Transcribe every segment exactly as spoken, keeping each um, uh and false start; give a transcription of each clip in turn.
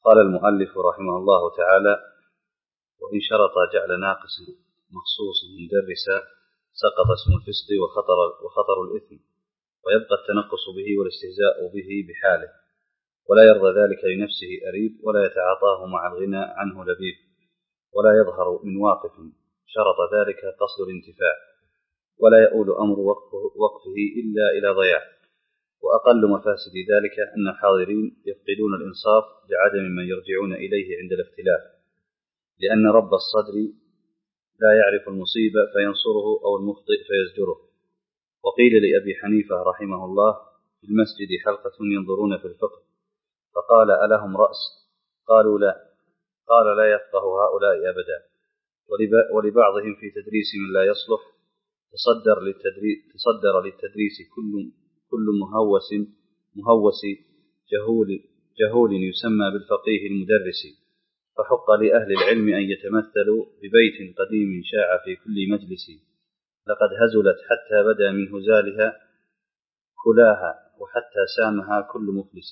قال المؤلف رحمه الله تعالى: وإن شرط جعل ناقص مخصوص مدرسا سقط اسم الفسق وخطر, وخطر الإثم، ويبقى التنقص به والاستهزاء به بحاله، ولا يرضى ذلك لنفسه أريب، ولا يتعاطاه مع الغنى عنه لبيب، ولا يظهر من واقف شرط ذلك قصد الانتفاع، ولا يؤول أمر وقفه إلا إلى ضياع. وأقل مفاسد ذلك أن الحاضرين يفقدون الإنصاف بعدم من يرجعون إليه عند الاختلاف، لأن رب الصدر لا يعرف المصيبة فينصره أو المخطئ فيزجره. وقيل لأبي حنيفة رحمه الله في المسجد حلقة ينظرون في الفقه، فقال: ألهم رأس؟ قالوا لا. قال: لا يفقه هؤلاء أبدا. ولبعضهم في تدريس من لا يصلح تصدر للتدريس, تصدر للتدريس كل, كل مهوس, مهوس جهول, جهول يسمى بالفقيه المدرس، فحق لأهل العلم أن يتمثلوا ببيت قديم شاع في كل مجلس، لقد هزلت حتى بدا من هزالها كلاها، وحتى سامها كل مفلس.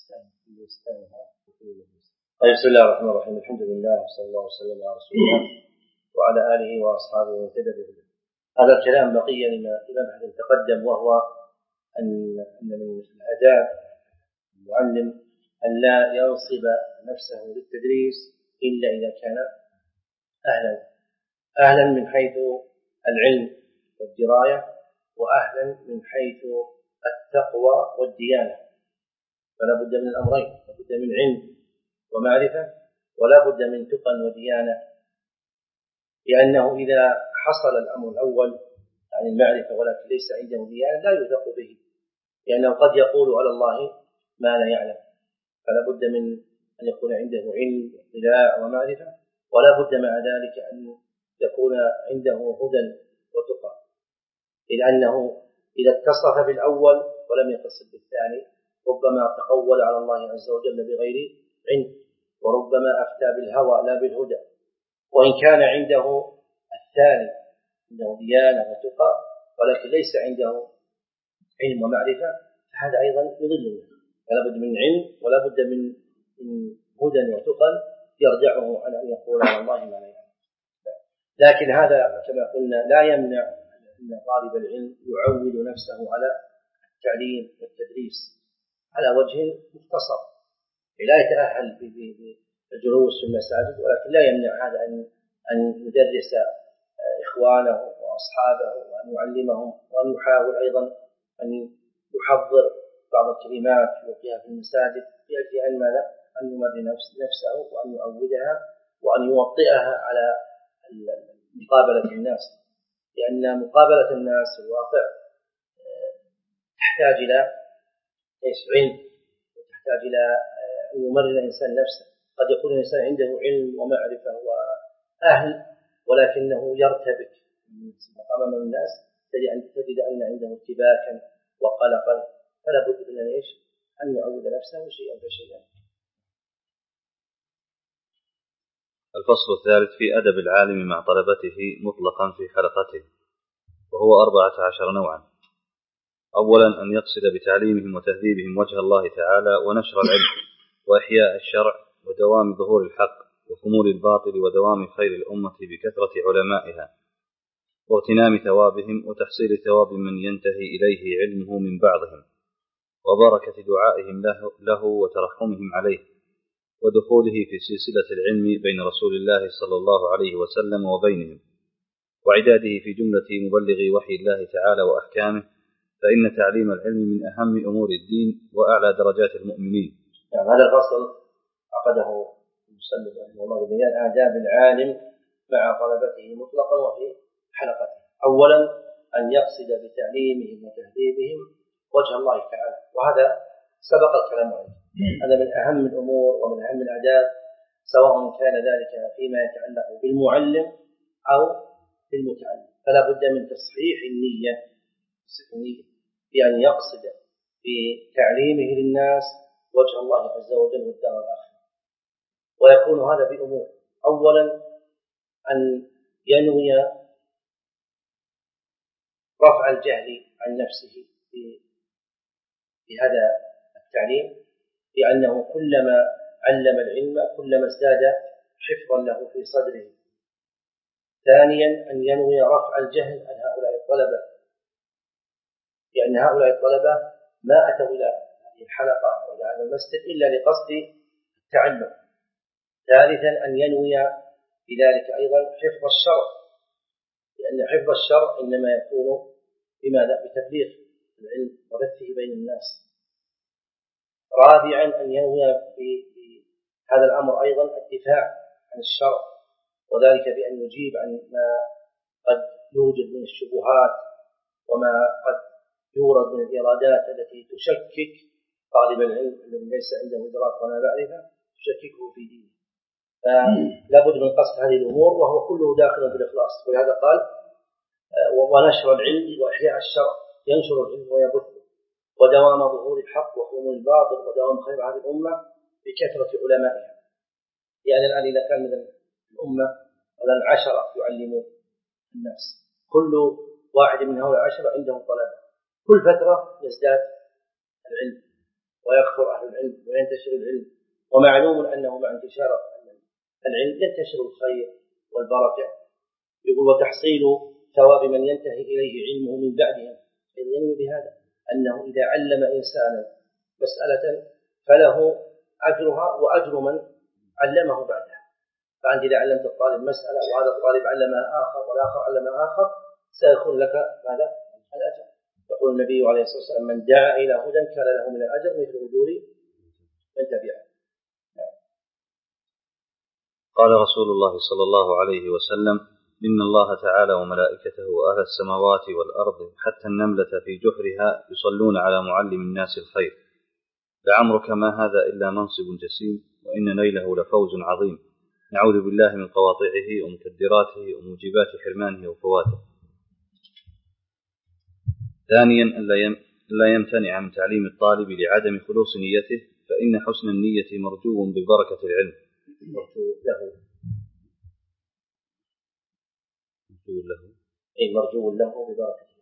طيب، بسم الله الرحمن الرحيم. الحمد لله وصلى الله وسلم على رسول الله وعلى آله وأصحابه ومن تبع بهداه. هذا الكلام بقي لما أحد تقدم، وهو أن من الآداب المعلم أن لا ينصب نفسه للتدريس إلا إذا كان أهلا أهلا من حيث العلم والدراية، وأهلا من حيث التقوى والديانة. فلا بد من الأمرين، لا بد من علم ومعرفة، ولا بد من تقى وديانة، لأنه إذا حصل الأمر الأول عن المعرفة ولكن ليس عنده ديانة لا يوثق به، لأنه قد يقول على الله ما لا يعلم. فلا بد من أن يكون عنده علم واطلاع ومعرفة، ولا بد مع ذلك أن يكون عنده هدى وتقى، لأنه إذا اتصف بالأول ولم يتصف بالثاني ربما تقول على الله عز وجل بغير علم، وربما أفتى بالهوى لا بالهدى. وإن كان عنده الثاني، عنده ديانة وتقى ولكن ليس عنده علم ومعرفة، فهذا أيضا يضل. فلا بد من علم ولا بد من هدى وتقى يرجعه عن أن يقول على الله ما لا يعلم. لكن هذا كما قلنا لا يمنع أن طالب العلم يعود نفسه على التعليم والتدريس على وجه مختصر، لا يتأهل بالجلوس في المساجد، ولكن لا يمنع هذا أن أن يدرس إخوانه وأصحابه وأن يعلمهم، وأن يحاول أيضا أن يحضر بعض الكلمات يلقيها في المساجد لأجل أن ماذا؟ أن يمرن نفسه وأن يعودها وأن يوطئها على مقابلة الناس، لأن مقابلة الناس في الواقع تحتاج إلى علم، وتحتاج إلى أن يمرن الإنسان نفسه. قد يكون الإنسان عنده علم ومعرفة وأهل ولكنه يرتبك أمام الناس، تجد أن عنده ارتباكا وقلقا، فلا بد من إيش؟ أن يعود نفسه شيئا فشيئا. الفصل الثالث في أدب العالم مع طلبته مطلقا في حلقته، وهو أربعة عشر نوعا. أولا أن يقصد بتعليمهم وتهذيبهم وجه الله تعالى ونشر العلم وإحياء الشرع ودوام ظهور الحق وخمول الباطل ودوام خير الأمة بكثرة علمائها واغتنام ثوابهم وتحصيل ثواب من ينتهي إليه علمه من بعضهم، وبركة دعائهم له, له وترحمهم عليه، ودخوله في سلسلة العلم بين رسول الله صلى الله عليه وسلم وبينهم، وعداده في جملة مبلغي وحي الله تعالى وأحكامه، فإن تعليم العلم من أهم أمور الدين وأعلى درجات المؤمنين. يعني هذا الفصل عقده المسلم رحمه الله ببيان آداب العالم مع طلبته مطلقا وفي حلقته. أولا أن يقصد بتعليمهم وتهذيبهم وجه الله تعالى، وهذا سبق الكلام عنه. هذا من أهم الأمور ومن أهم الآداب، سواء كان ذلك فيما يتعلق بالمعلم أو بالمتعلم. فلا بد من تصحيح النية بأن يقصد بتعليمه للناس وجه الله عز وجل والدار الآخرة. ويكون هذا بأمور: أولا أن ينوي رفع الجهل عن نفسه في هذا التعليم، لأنه كلما علم العلم كلما ازداد حفظا له في صدره. ثانيا أن ينوي رفع الجهل عن هؤلاء الطلبة، لأن هؤلاء الطلبة ما أتوا إلى هذه الحلقة وإلى هذا المسجد إلا لقصد التعلم. ثالثا أن ينوي بذلك أيضا حفظ الشرع، لأن حفظ الشرع إنما يكون بماذا؟ بتبليغ العلم وبثه بين الناس. رابعا أن ينوي بهذا الأمر أيضا الدفاع عن الشرع، وذلك بأن يجيب عن ما قد يوجد من الشبهات وما قد يورد من الإرادات التي تشكك طالب العلم الذي ليس عنده إدراك ولا معرفة، تشككه في دينه. فلا بد من قصد هذه الأمور، وهو كله داخل بالإخلاص. ولهذا قال ونشر العلم وإحياء الشرع، ينشر العلم ويبثه، ودوام ظهور الحق وحمول الباطل، ودوام خير هذه الأمة بكثرة علمائها. يعني الآن إذا كان من الأمة مثلا عشرة يعلمون الناس، كل واحد من هؤلاء العشرة عنده طلبة، كل فترة يزداد العلم ويكثر أهل العلم وينتشر العلم. ومعلوم أنه مع انتشار العلم ينتشر الخير والبركة. يقول وتحصيل ثواب من ينتهي إليه علمه من بعدهم، ينوي بهذا أنه إذا علم إنسانا مسألة فله أجرها وأجر من علمه بعدها. فأنت إذا علمت الطالب مسألة وهذا الطالب علمها آخر والآخر علمها آخر، سيكون لك ماذا؟ الأجر. يقول النبي عليه الصلاة والسلام من دعا إلى هدى كان له من الأجر مثل أجور من تبعه. قال رسول الله صلى الله عليه وسلم إن الله تعالى وملائكته وأهل السماوات والأرض حتى النملة في جحرها يصلون على معلم الناس الخير، لعمرك ما هذا إلا منصب جسيم، وإن نيله لفوز عظيم، نعوذ بالله من قواطعه ومكدراته وموجبات حرمانه وفواته. ثانيا ألا يمتنع من تعليم الطالب لعدم خلوص نيته، فإن حسن النية مرجو ببركة العلم. مرجو له مرجو له أي مرجو له ببركة.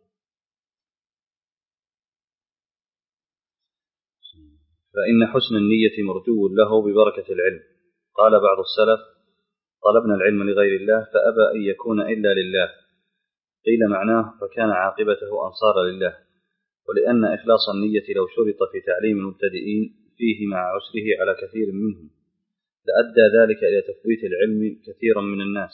فإن حسن النية مرجو له ببركة العلم. قال بعض السلف طلبنا العلم لغير الله فأبى أن يكون إلا لله، قيل معناه فكان عاقبته أنصار لله. ولأن إخلاص النية لو شرط في تعليم المبتدئين فيه مع عسره على كثير منهم لأدى ذلك إلى تفويت العلم كثيرا من الناس.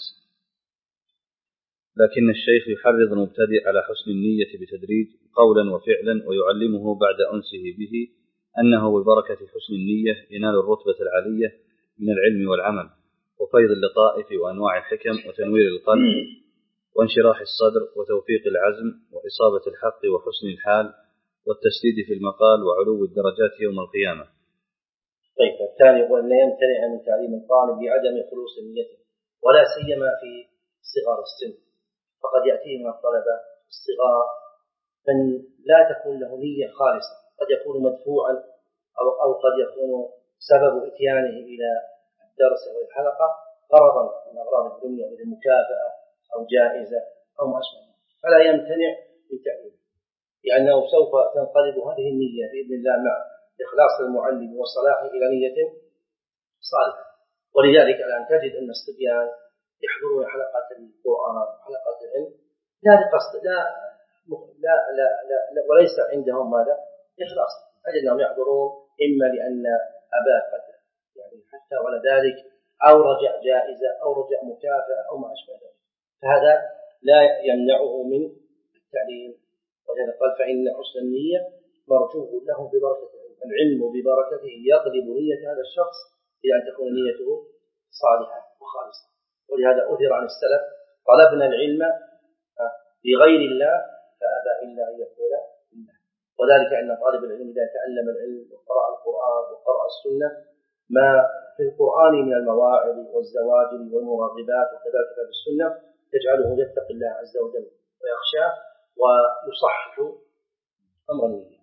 لكن الشيخ يحرض المبتدئ على حسن النية بتدريج قولا وفعلا، ويعلمه بعد أنسه به أنه ببركة حسن النية ينال الرتبة العالية من العلم والعمل، وفيض اللطائف وأنواع الحكم وتنوير القلب وانشراح الصدر وتوفيق العزم وإصابة الحق وحسن الحال والتسديد في المقال وعلو الدرجات يوم القيامة. طيب الثاني هو أن لا يمتنع من تعليم الطالب لعدم خلوص نيته، ولا سيما في صغار السن. فقد يأتي من الطلبة الصغار من لا تكون له نية خالصة، قد يكون مدفوعا أو, أو قد يكون سبب إتيانه إلى الدرس أو الحلقة غرضا من أغراض الدنيا مثل مكافأة أو جائزة أو ما أشبه، فلا يمتنع من تعليمه، لأنه سوف تنقلب هذه النية بإذن الله مع إخلاص المعلم وصلاحه إلى نية صالحة. ولذلك الآن تجد أن الصبيان يحضرون حلقات القرآن وحلقات العلم لا لقصد لا لا لا, لا, لا وليس عندهم ماذا؟ إخلاص. تجد أنهم يحضرون إما لأن أباه قد يعني حتى ولا ذلك، أو رجع جائزة أو رجع مكافأة أو ما أشبه ذلك، فهذا لا يمنعه من التعليم. ولهذا قال فإن حسن النية مرجوه له ببركة العلم، ببركته يقلب نية هذا الشخص إلى أن تكون نيته صالحة وخالصة. ولهذا أثر عن السلف طلبنا العلم لغير الله فأبى إلا أن يقول الله. وذلك أن طالب العلم إذا تعلم العلم وقرأ القرآن وقرأ السنة ما في القرآن من المواعظ والزواجر والمراغبات وكذلك في السنة تجعله يتقي الله عز وجل ويخشاه ويصحح أمر النية.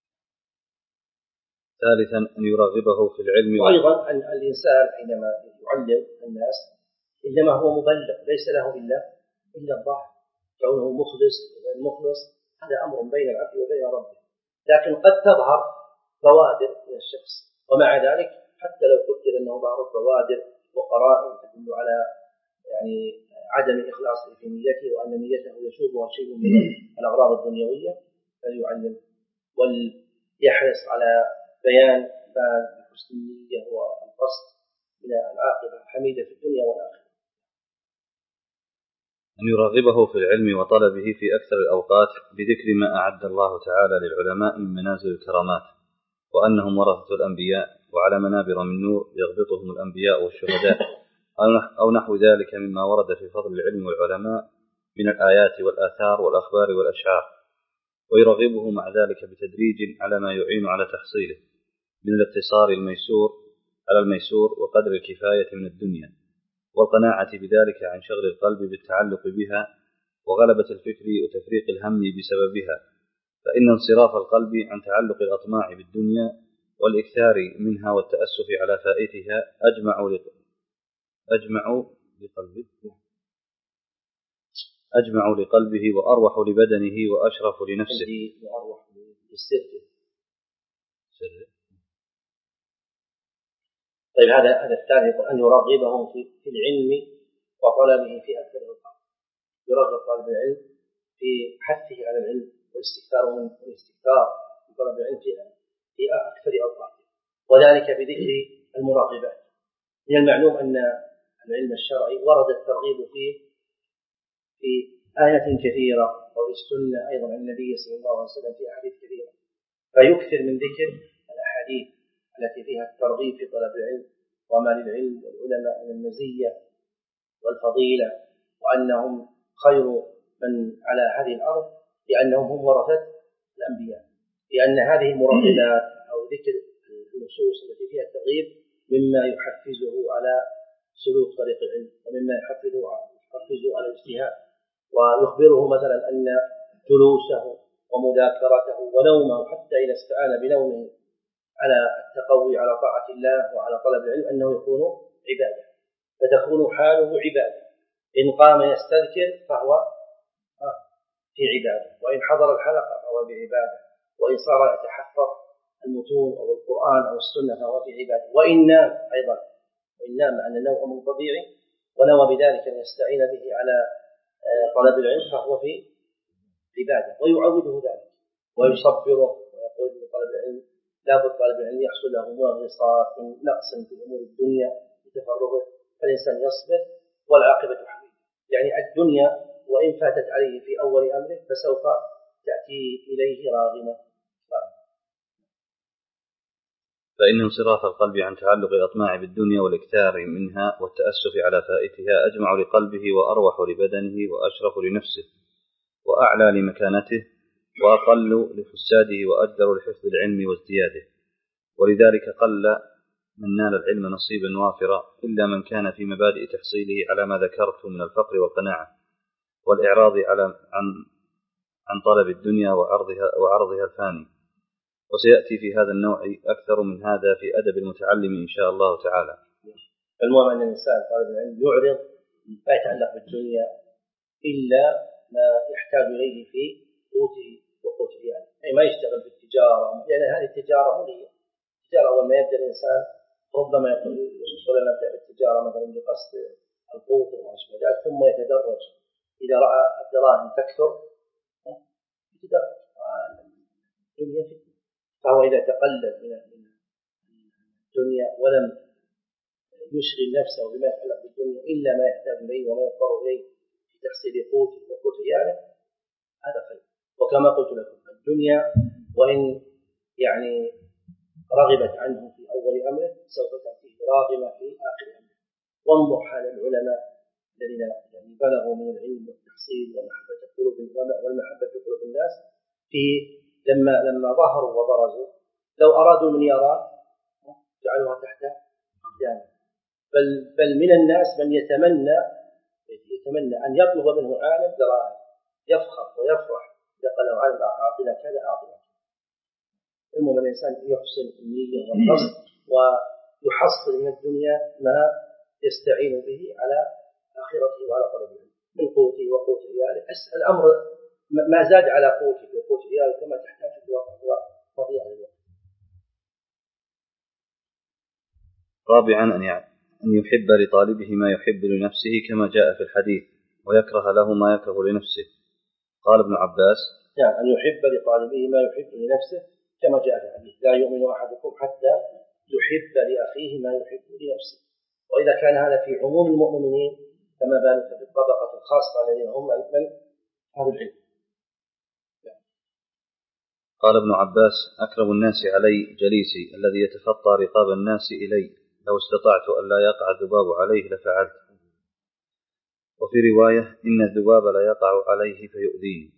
ثالثا أن يرغبه في العلم، وأيضا أن الإنسان حينما يعلم الناس إنما هو مبلغ ليس له إلا إلا الله، كونه مخلص المخلص هذا أمر بين العبد وبين ربه، لكن قد تظهر بوادر من الشخص ومع ذلك حتى لو قدر أنه بعض البوادر وقرائن تدل على يعني عدم إخلاصه في نيته وأن نيته يشوبها شيء من الأغراض الدنيوية، فليعلم وليحرص على بيان ما بحسن النية والقصد من العاقبة الحميدة في الدنيا والآخرة. أن يرغبه في العلم وطلبه في أكثر الأوقات بذكر ما أعد الله تعالى للعلماء من منازل الكرامات، وأنهم ورثة الأنبياء وعلى منابر من نور يغبطهم الأنبياء والشهداء، أو نحو ذلك مما ورد في فضل العلم والعلماء من الآيات والآثار والأخبار والأشعار، ويرغبه مع ذلك بتدريج على ما يعين على تحصيله من الاقتصار الميسور على الميسور وقدر الكفاية من الدنيا، والقناعة بذلك عن شغل القلب بالتعلق بها وغلبة الفكر وتفريق الهم بسببها، فإن انصراف القلب عن تعلق الأطماع بالدنيا والإكثار منها والتأسف على فائتها أجمع أجمع لقلبه أجمع لقلبه وأروح لبدنه وأشرف لنفسه. وأروح للسر. طيب هذا هذا الثالث أن يرغبهم في في العلم وطلبه في أكثر الأوقات. يرغب طالب العلم في حثه على العلم والاستكثار من الاستكثار في طلب العلم في أكثر أوقاته، وذلك بذكر المراغبات. من المعلوم أن العلم الشرعي ورد الترغيب فيه في آيات كثيرة وفي السنة أيضا عن النبي صلى الله عليه وسلم في أحاديث كثيرة، فيكثر من ذكر الأحاديث التي فيها الترغيب في طلب العلم وما للعلم والعلماء من المزية والفضيلة، وأنهم خير من على هذه الأرض لأنهم هم ورثة الأنبياء، لأن هذه المراغبات أو ذكر النصوص التي فيها الترغيب مما يحفزه على سلوك طريق العلم، ومما يحفزه يحفزه على الاجتهاد، ويخبره مثلا أن جلوسه ومذاكرته ونومه حتى إذا استعان بنومه على التقوي على طاعة الله وعلى طلب العلم أنه يكون عبادة، فتكون حاله عبادة. إن قام يستذكر فهو في عبادة، وإن حضر الحلقة فهو بعبادة، وإن صار يتحفظ المتون أو القرآن أو السنة فهو في عبادة، وإن نام أيضا، وإن نام أن النوم أمر طبيعي ونوى بذلك أن يستعين به على طلب العلم فهو في عبادة، ويعوده ذلك ويصبره ويقول لطلب العلم لابد طالب العلم يحصل له منغصات من نقص في أمور الدنيا بتفرغه، فالإنسان يصبر والعاقبة حميدة. يعني الدنيا وإن فاتت عليه في أول أمره فسوف تأتي إليه راغمة. فإن انصراف القلب عن تعلق الأطماع بالدنيا والإكثار منها والتأسف على فائتها أجمع لقلبه وأروح لبدنه وأشرف لنفسه وأعلى لمكانته وأقل لفساده وأجدر لحفظ العلم وازدياده، ولذلك قل من نال العلم نصيبا وافرا إلا من كان في مبادئ تحصيله على ما ذكرت من الفقر والقناعة والإعراض على عن عن طلب الدنيا وعرضها وعرضها الفاني. وسيأتي في هذا النوع أكثر من هذا في أدب المتعلم إن شاء الله تعالى. المهم أن الإنسان طالب العلم يعرض ما يتعلق بالدنيا إلا ما يحتاج إليه في قوته وقوته، يعني أي ما يشتغل في التجارة، لأن هذه التجارة مليئة. التجارة أول ما يبدأ الإنسان ربما يقول يقول نبدأ بالتجارة مثلا بقصد القوت وما شابه ذلك، ثم يتدرج إذا رأى الدراهم تكثر يتدرج الدنيا فتنة، فهو إذا تقلل من الدنيا ولم يشغل نفسه بما يتعلق بالدنيا إلا ما يحتاج إليه وما يضطر إليه في تحصيل قوته وقوت عياله هذا خير. وكما قلت لكم الدنيا وإن يعني رغبت عنه في أول أمره سوف تأتيه راغمة في آخر أمره. وانظر حال العلماء الذين يعني بلغوا من العلم والتحصيل ومحبة قلوب والمحبة في قلوب الناس في لما لما ظهروا وبرزوا لو أرادوا المليارات جعلوها تحت أقدامهم، بل بل من الناس من يتمنى يتمنى أن يطلب منه عالم دراهم، يفخر ويفرح إذا قال له عالم أعطنا كذا أعطنا. المهم الإنسان يحسن النية والقصد ويحصل من الدنيا ما يستعين به على آخرته وعلى طلب العلم من قوته وقوت عياله. الأمر ما زاد على قوته وقوت عياله كما تحتاج الوقت وفضيعة الوقت. رابعا أن يحب لطالبه ما يحب لنفسه كما جاء في الحديث، ويكره له ما يكره لنفسه. قال ابن عباس: يعني أن يحب لطالبه ما يحب لنفسه كما جاء في الحديث: لا يؤمن أحدكم حتى يحب لأخيه ما يحب لنفسه. وإذا كان هذا في عموم المؤمنين فما بالك بالطبقة الخاصة الذين هم من أهل العلم. قال ابن عباس: أكرم الناس علي جليسي الذي يتخطى رقاب الناس إلي، لو استطعت أن لا يقع الذباب عليه لفعلت. وفي رواية: إن الذباب لا يقع عليه فيؤذيني.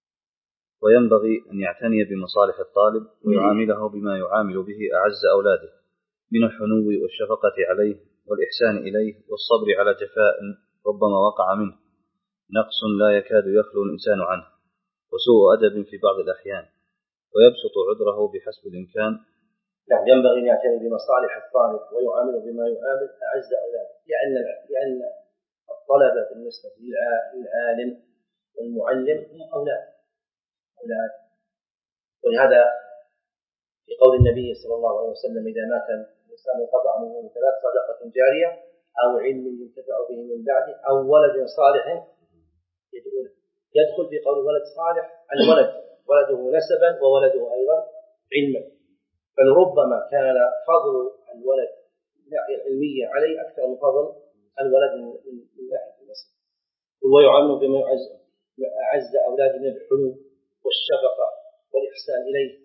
وينبغي أن يعتني بمصالح الطالب ويعامله بما يعامل به أعز أولاده من الحنو والشفقة عليه والإحسان إليه والصبر على جفاء ربما وقع منه نقص لا يكاد يخلو الإنسان عنه، وسوء أدب في بعض الأحيان، ويبسط عذره بحسب الإمكان. يعني ينبغي أن يعتني بمصالح الطالب ويعامله بما يعامل أعز أولاده، لأن لأن الطلبة بالنسبة للعالم والمعلم هم أولاد أولاد ولهذا في قول النبي صلى الله عليه وسلم: إذا مات الإنسان انقطع منه من ثلاث: صدقة جارية، أو علم ينتفع به من بعده، أو ولد صالح يدعو له. يدخل في قول ولد صالح الولد، ولده نسبا وولده أيضا علما، فلربما كان فضل الولد من الناحية العلمية عليه أكثر من فضل الولد من ناحية النسب. ويعامل بما أعز أولاده من الحنو والشفقة والإحسان إليه،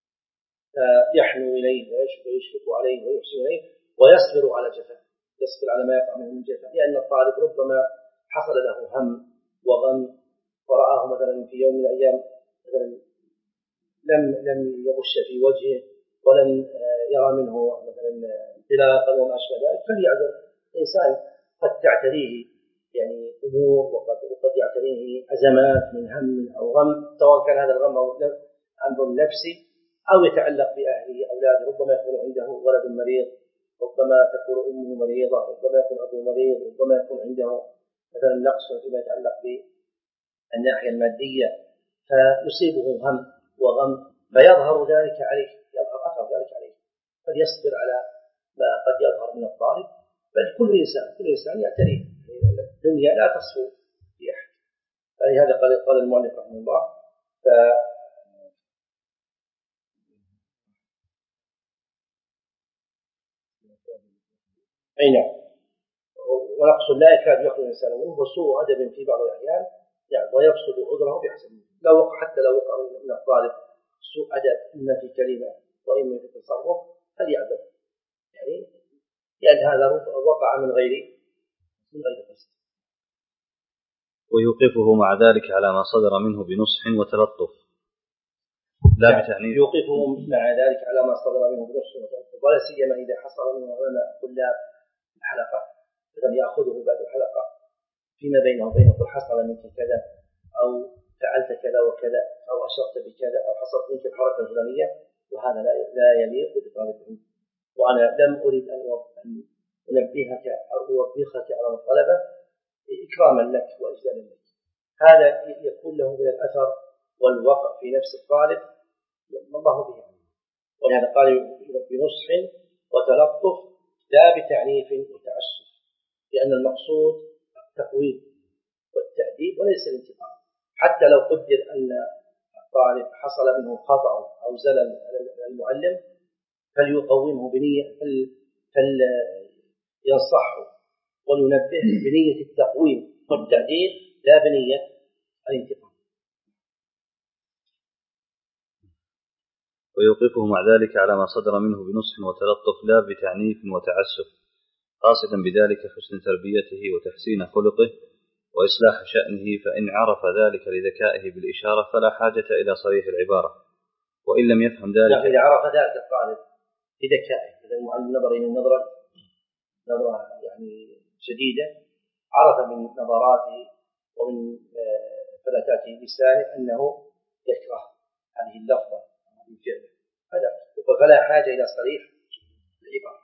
فيحنو إليه ويشفق عليه ويحسن إليه ويصبر على جفاء، يصبر على ما يقع منه من جفاء، لأن الطالب ربما حصل له هم وغم ورآه مثلا في يوم من الأيام مثلا لم لم يغش في وجهه ولم يرى منه مثلا انطلاقا وما أشبه ذلك، فليعذر. الإنسان قد تعتريه يعني أمور وقد وقد يعتريه أزمات من هم أو غم، سواء كان هذا الغم أو أمر نفسي أو يتعلق بأهله أولاده. ربما يكون عنده ولد مريض، ربما تكون أمه مريضة، ربما يكون أبوه مريض، ربما يكون عنده مثلا نقص فيما يتعلق بالناحية المادية، فيصيبه هم وغم، فيظهر ذلك عليه، يظهر أثر ذلك عليه، فليصبر على ما قد يظهر من الطالب. بل كل إنسان كل إنسان يعتريه، الدنيا لا تصفو في أحد. فلهذا قال قال المؤلف رحمه الله: ف أين ونقص لا يكاد يخرج الإنسان منه، وسوء أدب في بعض الأحيان، يعني ويبسط عذره بحسب. لو حتى لو وقع من الطالب سوء أدب إما في كلمة وإما في تصرف فليعذر، يعني لأن هذا وقع من غير من غير قصد. ويوقفه مع ذلك على ما صدر منه بنصح وتلطف، لا يعني بتعنيف. يوقفه مع ذلك على ما صدر منه بنصح وتلطف، ولا سيما إذا حصل منه علماء طلاب الحلقة فلم يأخذه بعد الحلقة فيما بينه وبينه: قل حصل منك كذا، أو فعلت كذا وكذا، أو أشرت بكذا، أو حصلت منك الحركة الفلانية، وهذا لا لا يليق بطالب العلم. وأنا لم أريد أن أنبهك أو أوبخك على الطلبة إكراما لك وإجلالا لك، هذا يكون له من الأثر والوقع في نفس الطالب الله به. ولهذا قال بنصح وتلطف لا بتعنيف وتعسف، لأن المقصود التقويم والتأديب وليس الانتقام. حتى لو قدر أن الطالب حصل منه خطأ أو زلل على المعلم فليقومه بنية، فلينصحه وينبه بنية التقويم والتأديب لا بنية الانتقام. ويوقفه مع ذلك على ما صدر منه بنصح وتلطف لا بتعنيف وتعسف، قاصدا بذلك حسن تربيته وتحسين خلقه وإصلاح شأنه، فإن عرف ذلك لذكائه بالإشارة فلا حاجة إلى صريح العبارة، وإن لم يفهم ذلك. إذا عرف ذلك الطالب بذكائه، إذا المعلم نظر إلى النظرة نظرة يعني شديدة، عرف من نظراته ومن فلتات لسانه أنه يكره هذه اللفظة هذه الفعل، هذا فلا حاجة إلى صريح العبارة.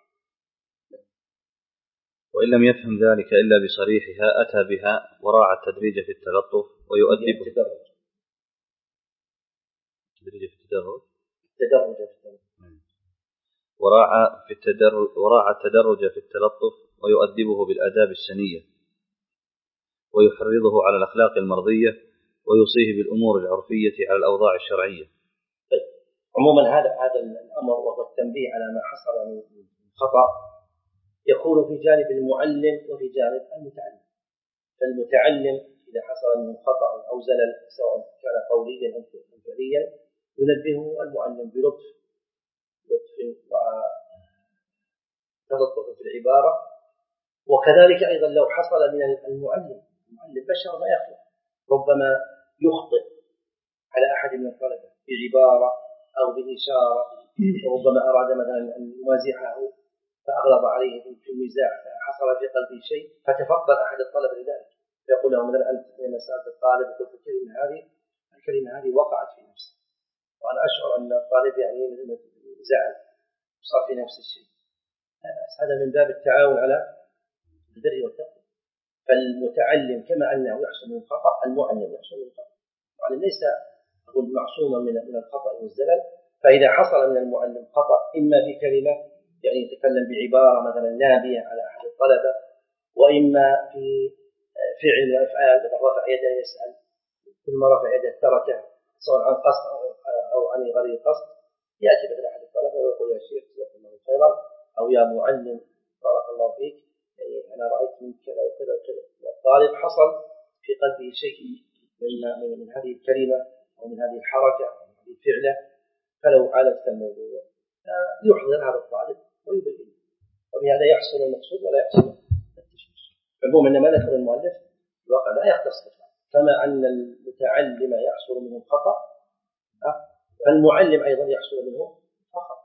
وإن لم يفهم ذلك إلا بصريحها أتى بها وراعى التدريج في التلطف ويؤدب التدرج التدريج في التدرج التدرج وراعى في التدرج وراعى التدرج في التلطف ويؤدبه بالآداب السنية ويحرضه على الأخلاق المرضية ويوصيه بالأمور العرفية على الأوضاع الشرعية. طيب. عموما هذا هذا الأمر وهو التنبيه على ما حصل من خطأ يكون في جانب المعلم وفي جانب المتعلم. فالمتعلم إذا حصل منه خطأ أو زلل سواء كان قوليا أو فعليا ينبهه المعلم بلطف لطف وتلطف في العبارة. وكذلك أيضا لو حصل من المعلم المعلم بشر ما يخلق ربما يخطئ على أحد من الطلبة بعبارة أو بإشارة وربما أراد مثلا أن يمازحه فأغلب عليه في المزاح فحصل في قلبه شيء فتفضل أحد الطلبة لذلك فيقول له مثلا أنت لما سألت الطالب وقلت الكلمة هذه الكلمة هذه وقعت في نفسي وأنا أشعر أن الطالب يعني زعل صار في نفس الشيء. هذا من باب التعاون على البر والتقوى. فالمتعلم كما أنه يحصل من الخطأ المعلم يحصل من الخطأ. المعلم ليس أقول معصوما من من الخطأ والزلل. فإذا حصل من المعلم خطأ إما في كلمة يعني يتكلم بعبارة مثلا نابية على أحد الطلبة وإما في فعل من الأفعال مثل رفع يده يسأل كل ما رفع يده تركه سواء عن قصد أو عن غير قصد يأتي مثل أحد الطلبة ويقول يا شيخ جزاك الله خيرا أو يا معلم بارك الله فيك يعني أنا رأيت منك كذا وكذا وكذا. والطالب حصل في قلبه شيء من من هذه الكلمة أو من هذه الحركة أو من هذه الفعلة فلو عالجت الموضوع يحضر هذا الطالب ويبين وبهذا يحصل المقصود ولا يحصل التشويش. فالمهم أن ما ذكر المؤلف الواقع لا يختص كما أن المتعلم يحصل منه الخطأ فالمعلم أيضا يحصل منه خطأ.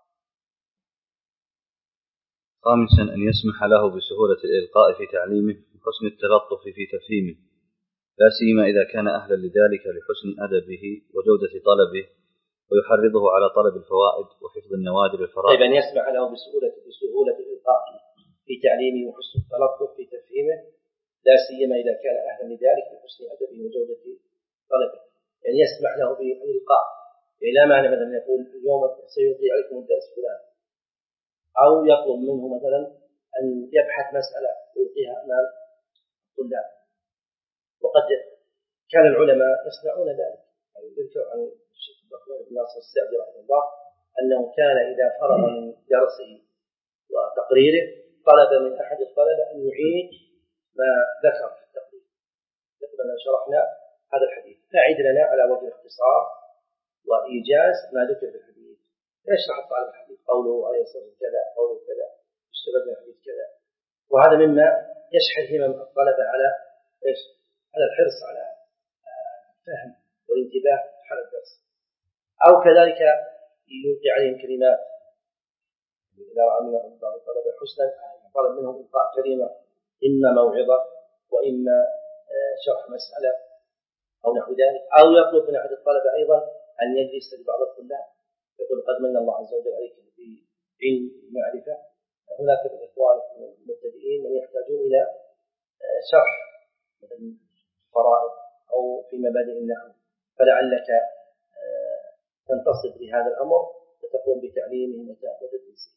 خامسا أن يسمح له بسهولة الإلقاء في تعليمه وحسن التلطف في تفهيمه لا سيما إذا كان أهلا لذلك لحسن أدبه وجودة طلبه ويحرضه على طلب الفوائد وحفظ النوادر والفرائض. طيب أن يسمح له بسهولة بسهولة الإلقاء في تعليمه وحسن التلطف في تفهيمه لا سيما إذا كان أهلا لذلك لحسن أدبه وجودة طلبه. يعني يسمح له بالإلقاء يعني لا معنى مثلا يقول اليوم سيلقي عليكم الدرس فلان أو يطلب منه مثلا أن يبحث مسألة ويلقيها أمام الطلاب. وقد كان العلماء يصنعون ذلك. يعني يذكر عن الشيخ الرحمن بن ناصر السعدي رحمه الله أنه كان إذا فرغ من درسه وتقريره طلب من أحد الطلبة أن يعيد ما ذكر في التقرير. يقول أننا شرحنا هذا الحديث أعد لنا على وجه الاختصار وإيجاز ما ذكر في الحديث. يشرح الطالب الحديث قوله عليه الصلاة والسلام كذا قوله كذا اشتغل من الحديث كذا. وهذا مما يشحذ همم الطلبة على إيش؟ على الحرص على الفهم والانتباه حال الدرس. أو كذلك يلقي عليهم كلمات إذا رأى من بعض الطلبة حسنا طلب منهم إلقاء كلمة إما موعظة وإما شرح مسألة أو نحو ذلك. أو يطلب من أحد الطلبة أيضا أن يجلس لبعض الطلاب يقول قد من الله عز وجل عليك بعلم المعرفة هناك من الإخوان المبتدئين من يحتاجون إلى شرح فرائض أو في مبادئ النحو فلعلك تنتصب لهذا الأمر وتقوم بتعليمهم وتأخذ التنسيق.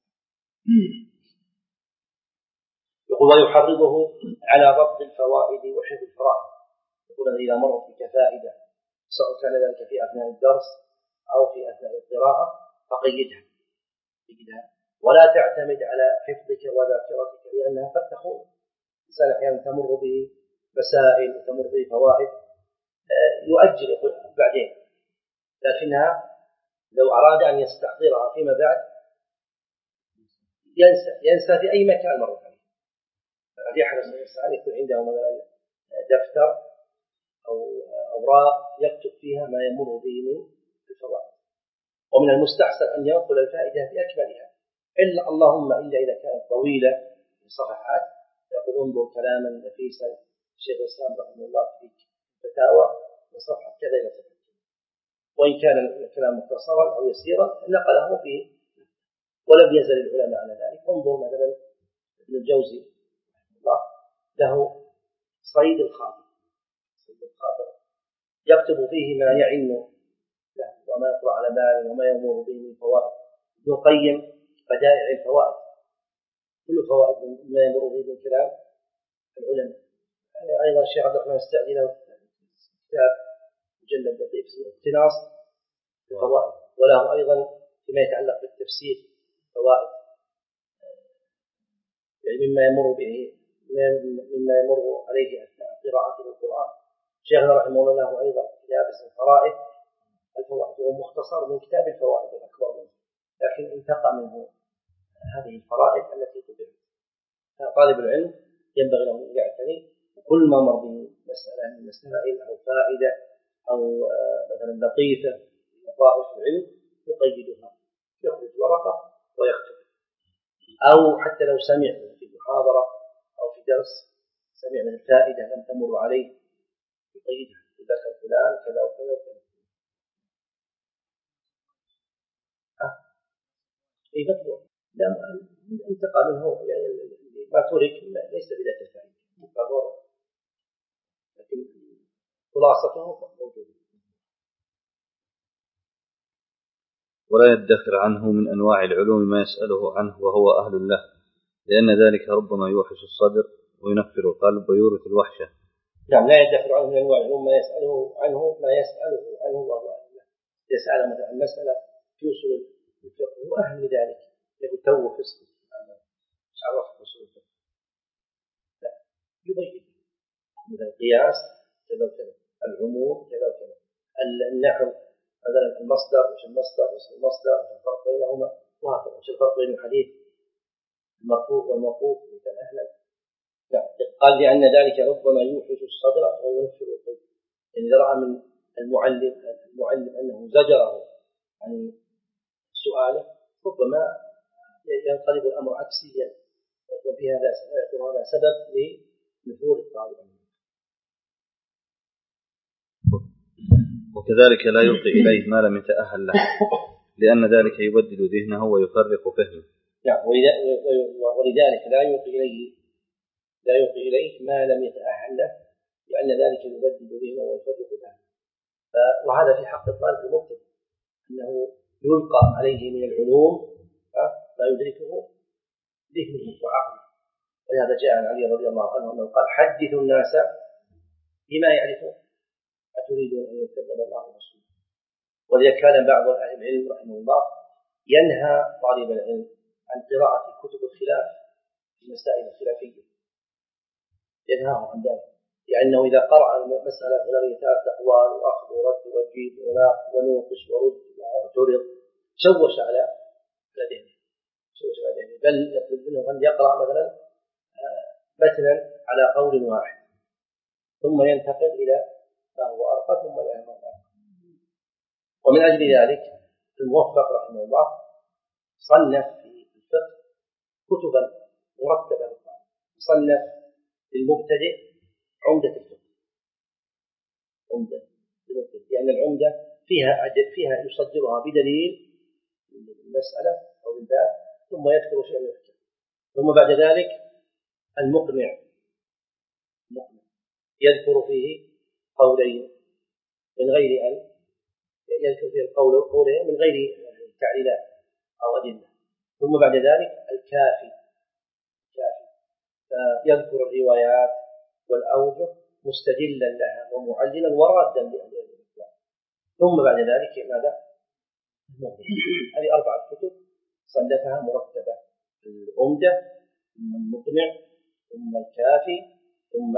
يقول ويحرضه على ضبط الفوائد وحفظ الفرائض. يقول إذا مرت بك فائدة سواء كان ذلك في أثناء الدرس أو في أثناء القراءة فقيدها قيدها ولا تعتمد على حفظك وذاكرتك لأنها قد تخون. الإنسان أحيانا تمر به مسائل وتمر به فوائد يؤجل يقول بعدين لكنها لو أراد أن يستحضرها فيما بعد ينسى ينسى في أي مكان مرة ثانية. هذه حرص الإنسان يكون عنده مثلا دفتر أو أوراق يكتب فيها ما يمر به من الفوائد. ومن المستحسن أن ينقل الفائدة بأكملها إلا اللهم إلا إذا كانت طويلة بصفحات يقول انظر كلاما نفيسا الشيخ الإسلام رحمه الله في فتاوى وصفحة كذا إلى صفحة كذا. وإن كان الكلام مختصرا أو يسيرا نقله فيه ولم يزل العلماء على ذلك. انظر مثلا ابن الجوزي الله له صيد الخاطر صيد الخاطر يكتب فيه ما يعن له وما يطلع على باله وما يمر به من فوائد. ابن القيم بدائع الفوائد، كل فوائد ما يمر به من كلام العلماء. أيضا الشيخ عبد الرحمن السعدي له كتاب مجلد لطيف اسمه اقتناص الفوائد، وله أيضا فيما يتعلق بالتفسير فوائد، يعني مما يمر به مما يمر عليه أثناء قراءته القرآن. شيخنا رحمه الله له أيضا كتاب اسمه فرائد الفوائد، هو مختصر من كتاب الفوائد الأكبر منه، لكن انتقى منه هذه الفرائد التي تبعد. طالب العلم ينبغي له أن يعتني كل ما مر به مسألة من مسائل أو فائدة أو مثلا لطيفة من لطائف العلم يقيدها، يخرج ورقة ويكتب، أو حتى لو سمع في محاضرة أو في درس سمع من الفائدة لم تمر عليه يقيدها، ذكر فلان كذا وكذا وكذا. أي مطلوب لا انتقى منه، يعني ما ترك ليس بذات الفائدة مقرر، لكن خلاصته موجودة. ولا يدخر عنه من أنواع العلوم ما يسأله عنه وهو أهل له، لأن ذلك ربما يوحش الصدر وينفر القلب ويورث الوحشة. نعم، لا يدخر عنه من أنواع العلوم ما يسأله عنه ما يسأله عنه وهو أهل له. يسأل مثلا مسألة في أصول الفقه هو أهل لذلك، يقول تو فسق مش عرف أصول الفقه، لا يبين مثل القياس كذا وكذا، العموم كذا وكذا، النحو مثلا المصدر مش المصدر مش المصدر مش الفرق بينهما، وهكذا مش الفرق بين الحديث المرفوع والموقوف كان أهلا. قال لأن ذلك ربما يوحش الصدر وينفر القلب، يعني إذا رأى من المعلم المعلم أنه زجره عن سؤاله ربما ينقلب الأمر عكسيا، وفي هذا يكون هذا سبب لنفور الطالب. وكذلك لا يلقي إليه ما لم يتأهل له، لأن ذلك يبدل ذهنه ويفرق فهمه. يعني ولذلك لا يلقي إليه لا يلقي إليه ما لم يتأهل له، لأن ذلك يبدل ذهنه ويفرق فهمه. وهذا في حق الطالب المبتدئ، أنه يلقى عليه من العلوم ما يدركه ذهنه وعقله. ولهذا جاء عن علي رضي الله عنه أنه قال حدثوا الناس بما يعرفون أتريدون أن يكذب الله ورسوله. ولذلك كان بعض أهل العلم رحمه الله ينهى طالب العلم عن قراءة كتب الخلاف في المسائل الخلافية، ينهاه عن ذلك، لأنه إذا قرأ المسألة هنالك ثلاث أقوال وأخذ ورد وجيب ونوقش ورد واعترض شوش على ذهنه شوش على ذهنه بل يطلب منه أن يقرأ مثلا مثلا على قول واحد ثم ينتقل إلى ما هو أرقى ثم إلى ما هو أرقى. ومن أجل ذلك الموفق رحمه الله صنف في الفقه كتبا مرتبة، صنف للمبتدئ عمدة الفقه، عمدة المبتدئ، لأن العمدة فيها فيها يصدرها بدليل المسألة أو الباب ثم يذكر شيئا من الكلام، ثم بعد ذلك المقنع المقنع يذكر فيه قولين من غير أن يذكر فيه القول قولين من غير تعليلات أو أدلة، ثم بعد ذلك الكافي الكافي يذكر الروايات والأوجه مستدلا لها ومعللا ورادا لأدلة الإسلام، ثم بعد ذلك ماذا؟ هذه أربعة كتب صنفها مرتبة: العمدة ثم المقنع ثم الكافي ثم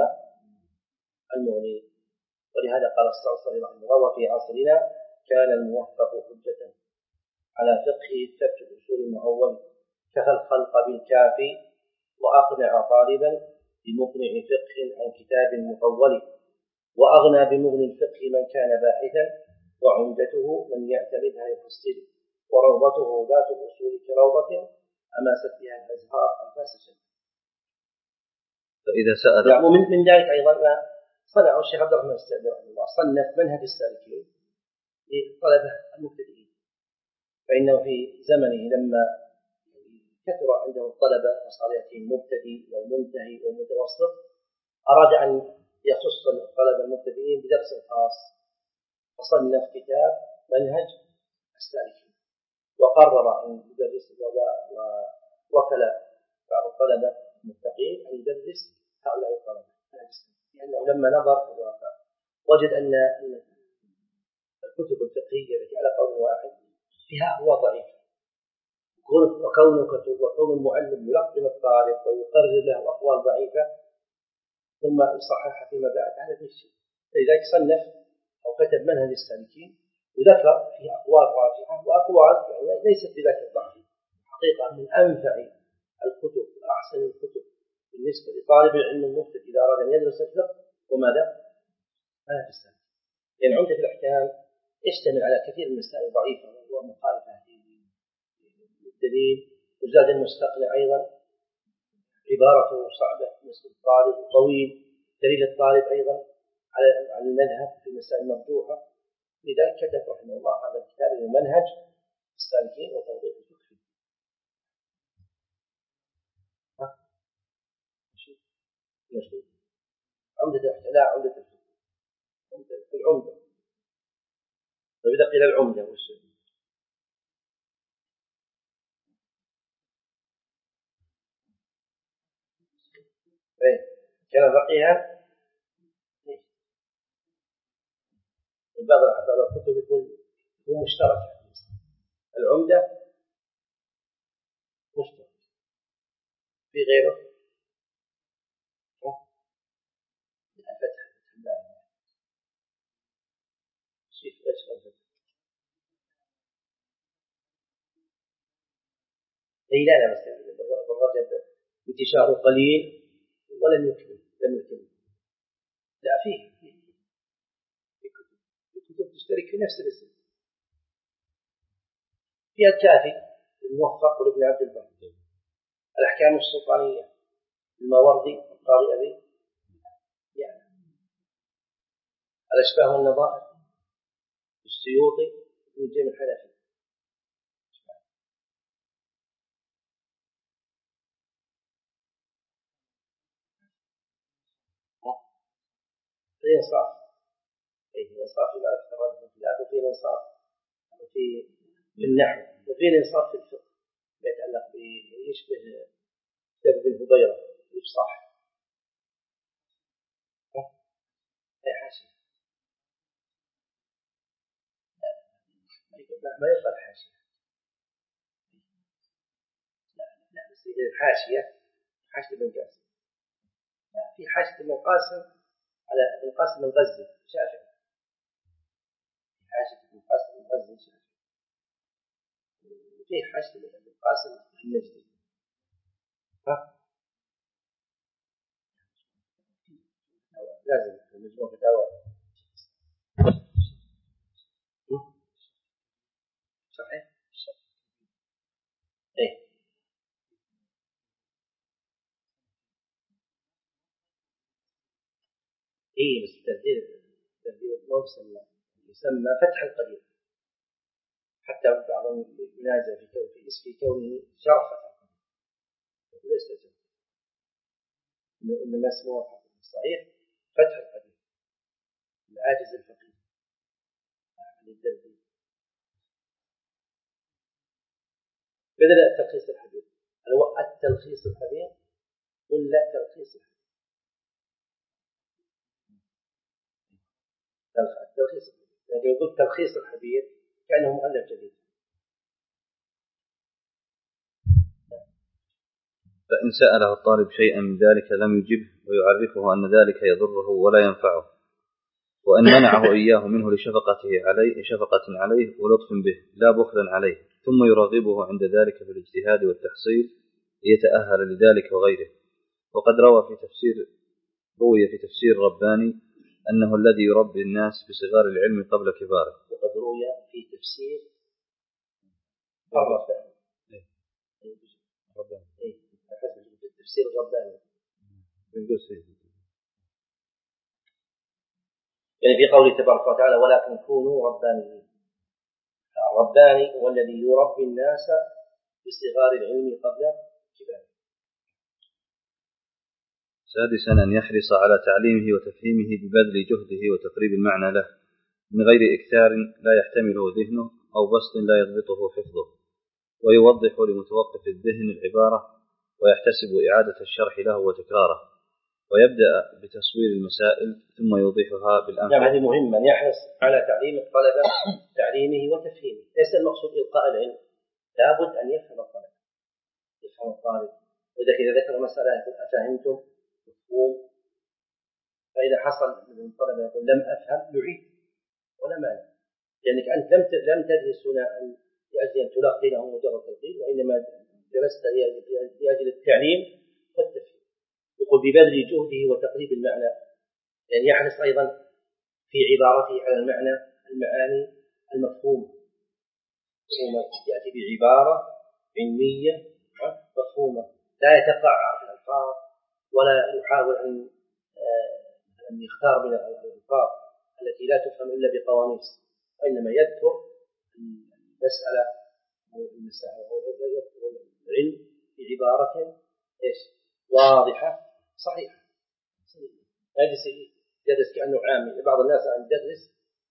المغني. ولهذا قال الصلصلي رحمه الله: وفي عصرنا كان الموفق حجة على فقه ترك الأصول المعول، كفى الخلق بالكافي وأقنع طالبا بمقنع فقه عن كتاب مطول، وأغنى بمغني الفقه من كان باحثا، وعمدته من يعتمدها يفسر، وروضته ذات الأصول كروضة أماست بها الأزهار أنفاس الشمس. فإذا سأل يعني من, من ذلك أيضا ما صنع الشيخ عبد الرحمن السعدي رحمه الله، صنف منهج السالكين للطلبة المبتدئين، فإنه في زمنه لما كثر عنده الطلبة وصالحين المبتدئ والمنتهي والمتوسط أراد أن يخص الطلبة المبتدئين بدرس خاص، فصنف كتاب منهج السالكين، وقرر أن يدرس ووكل بعض الطلبة المتقين أن يدرس هؤلاء الطلبة، لأنه لما نظر في الواقع وجد أن الكتب الفقهية التي على قول واحد فيها أقوال ضعيفة، وكون وكون المعلم يلقن الطالب ويقرر له أقوال ضعيفة ثم يصححها فيما بعد، هذا في الشيء. لذلك صنف أو كتب منهج السالكين وذكر فيه أقوال راجحة وأقوال يعني ليست بذاك الضعف. حقيقة من أنفع الكتب وأحسن الكتب بالنسبة لطالب العلم المبتدئ إذا أراد أن يدرس الفقه وماذا؟ منهج السالكين. لأن عمدة الأحكام يشتمل على كثير من المسائل ضعيفة ومخالفة للدليل، وزاد المستقنع أيضا عبارته صعبة بالنسبة للطالب وطويل، دليل الطالب أيضا على على المذهب في مسائل مرجوحة. لذلك كتب رحمه الله هذا الكتاب المنهج السالكين وتوضيح الفقه. ها ماشي ماشي عمدة الأحكام لا عمدة الفقه، عمدة العمدة. فإذا قيل العمدة وش إيه كان فقيها بعض بعض الكتب يكون يكون مشترك، العمدة مشترك في غيره الفتح شيء ايش الفتح اي لا لا بس بالرجل انتشاره قليل ولم يكمل لم يكمل لا فيه فيه في كتب في كتب تشترك في نفس الاسم فيها الكافي الموفق لابن عبد البر، الأحكام السلطانية الماوردي القاضي أبي يعني، الأشباه والنظائر السيوطي ابن جيم الحنفي. في إنصاف في إنصاف في معرفة الرجل والخلاف، وفي الإنصاف في النحو، وفي الإنصاف في الفقه ما يتعلق بيشبه كتاب ابن هبيرة الإفصاح. أي حاشية لا ما يقال حاشية لا لا بس الحاشية حاشية ابن قاسم لا في حاشية ابن قاسم على ابن قاسم الغزي شافعي، حاشية ابن قاسم الغزي شافعي، وفي حاشية ابن قاسم النجدي. ها لازم المجموع فتاوى صحيح ايه ايه بس الترتيب الترتيب الموصل يسمى فتح القدير، حتى بعضهم ينازع في كونه في اسم في كونه شرف فتح القدير ليس جد انما اسمه صحيح فتح القدير العاجز الفقير للترتيب بدل التلخيص الحديث هو التلخيص الحديث ولا تلخيص الحديث؟ التلخيص يعني يقول تلخيص الحديث كأنه مؤلف جديد. فإن سأله الطالب شيئا من ذلك لم يجبه ويعرفه أن ذلك يضره ولا ينفعه، وأن منعه إياه منه لشفقته عليه شفقة عليه ولطف به لا بخلا عليه، ثم يرغبه عند ذلك في الاجتهاد والتحصيل ليتأهل لذلك وغيره. وقد روى في تفسير روي في تفسير رباني أنه الذي يربي الناس بصغار العلم قبل كباره. وقد روي في تفسير الرباني إيه رباني إيه تفسير الرباني يعني في قوله تبارك وتعالى ولكن كونوا ربانيين. الرباني هو الذي يربي الناس بصغار العلم قبل كباره. سادسا أن يحرص على تعليمه وتفهيمه ببذل جهده وتقريب المعنى له من غير إكثار لا يحتمله ذهنه أو بسط لا يضبطه حفظه، ويوضح لمتوقف الذهن العبارة ويحتسب إعادة الشرح له وتكراره، ويبدأ بتصوير المسائل ثم يوضحها بالأمثلة. نعم، هذه مهمة، يحرص على تعليم الطلبة، تعليمه وتفهيمه. ليس المقصود إلقاء العلم، لابد أن يفهم الطالب، يفهم الطالب. وإذا إذا ذكر مسألة أفهمتم مفهوم، فإذا حصل من الطلبة يقول لم أفهم يعيد ولا مانع، لأنك أنت لم لم تدرس هنا لأجل أن تلقي له مجرد تلقين، وإنما درست لأجل التعليم والتفهيم. يقول ببذل جهده وتقريب المعنى، لأن يعني يحرص أيضا في عبارته على المعنى المعاني المفهومة، يأتي بعبارة علمية مفهومة، لا يتقعر في الألفاظ ولا يحاول أن أن يختار من الألفاظ التي لا تفهم إلا بقواميس، وإنما يذكر المسألة أو المسألة أو يذكر العلم بعبارة إيش واضحة صحيحة. يجلس يدرس كأنه عامي. بعض الناس أن يدرس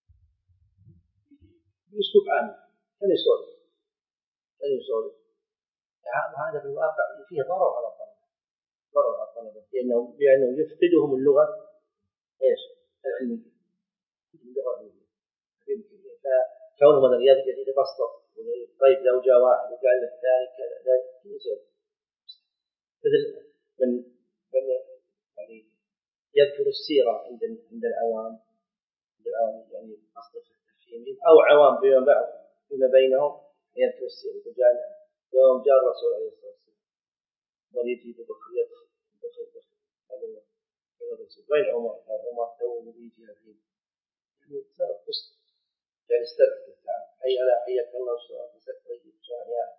بأسلوب عامي، كان يسولف كان يسولف وهذا في الواقع فيه ضرر على الطلبة، ضرر على الطلبة، لأنه لأنه يفقدهم اللغة إيش العلمية، اللغة العلمية. فكونه مثلا يتبسط طيب لو جاء واحد وقال الثاني كذا ذلك يسولف مثل من من يعني يذكر السيرة عند عند العوام، عند العوام يعني أصدق التفهيم أو عوام بما بعض فيما بينهم يذكر السيرة. وجاء يوم جاء الرسول عليه الصلاة والسلام مريض ببخية بخية هذا الرسول وين عمر؟ عمر تو مريض هذه يعني صار قص يعني استرح تعال أي على حياك الله وشرف مسك طيب شرح يا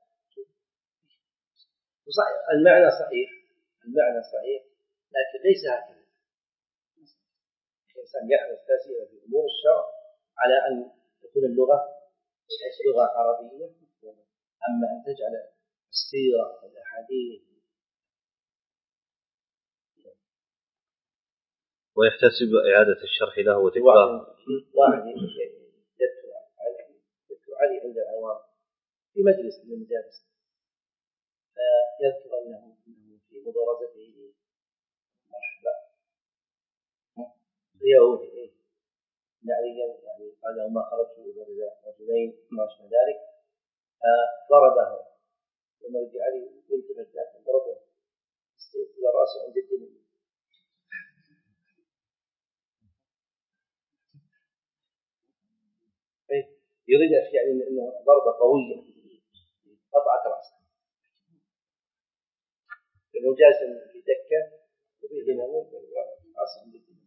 صحيح. المعنى صحيح، المعنى صحيح، لكن ليس هكذا. الإنسان يحرص تأثيره في أمور الشرع على أن تكون اللغة لغة عربية، أما أن تجعل السيرة والأحاديث. ويحتسب إعادة الشرح له وتكراره. واحد يذكر علي عند العوام في مجلس من المجالس، فيذكر أنه في مبارزته مرحبا اليهودي نعريا يعني قال وما خرجت إلى رجلين ما أشبه ذلك، ضربه وما رجع علي قلت لك ضربه إلى رأسه عند الدين. يريد يعني أنه ضربة قوية قطعت رأسه، لأنه جالس في دكة وفيه نمو رأسه عند الدين.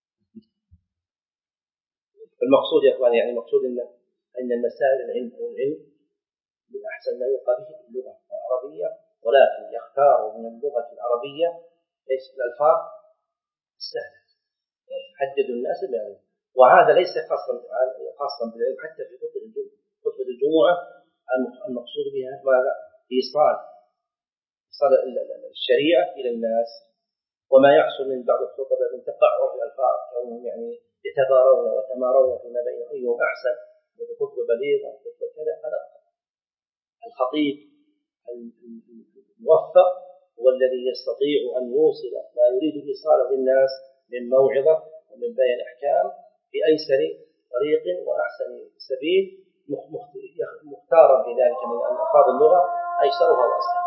المقصود يا إخواني يعني المقصود أن أن المسائل العلم أو العلم من أحسن ما يلقى به اللغة العربية، ولكن يختار من اللغة العربية ليس الألفاظ السهلة حددوا الناس بها. وهذا ليس خاصا خاصا بالعلم، حتى في خطبة الجمعة خطبة الجمعة المقصود بها ماذا؟ إيصال إيصال الشريعة إلى الناس. وما يحصل من بعض الخطبة من تقعر الألفاظ كونهم يعني يتبارون وتمارون فيما بين أيهم أحسن، خطبة بليغة خطبة كذا. هذا الخطيب الموفق هو الذي يستطيع أن يوصل ما يريد إيصاله للناس من موعظة ومن بيان أحكام بأيسر طريق وأحسن سبيل، مختارا في ذلك من ألفاظ اللغة أيسرها وأسهل.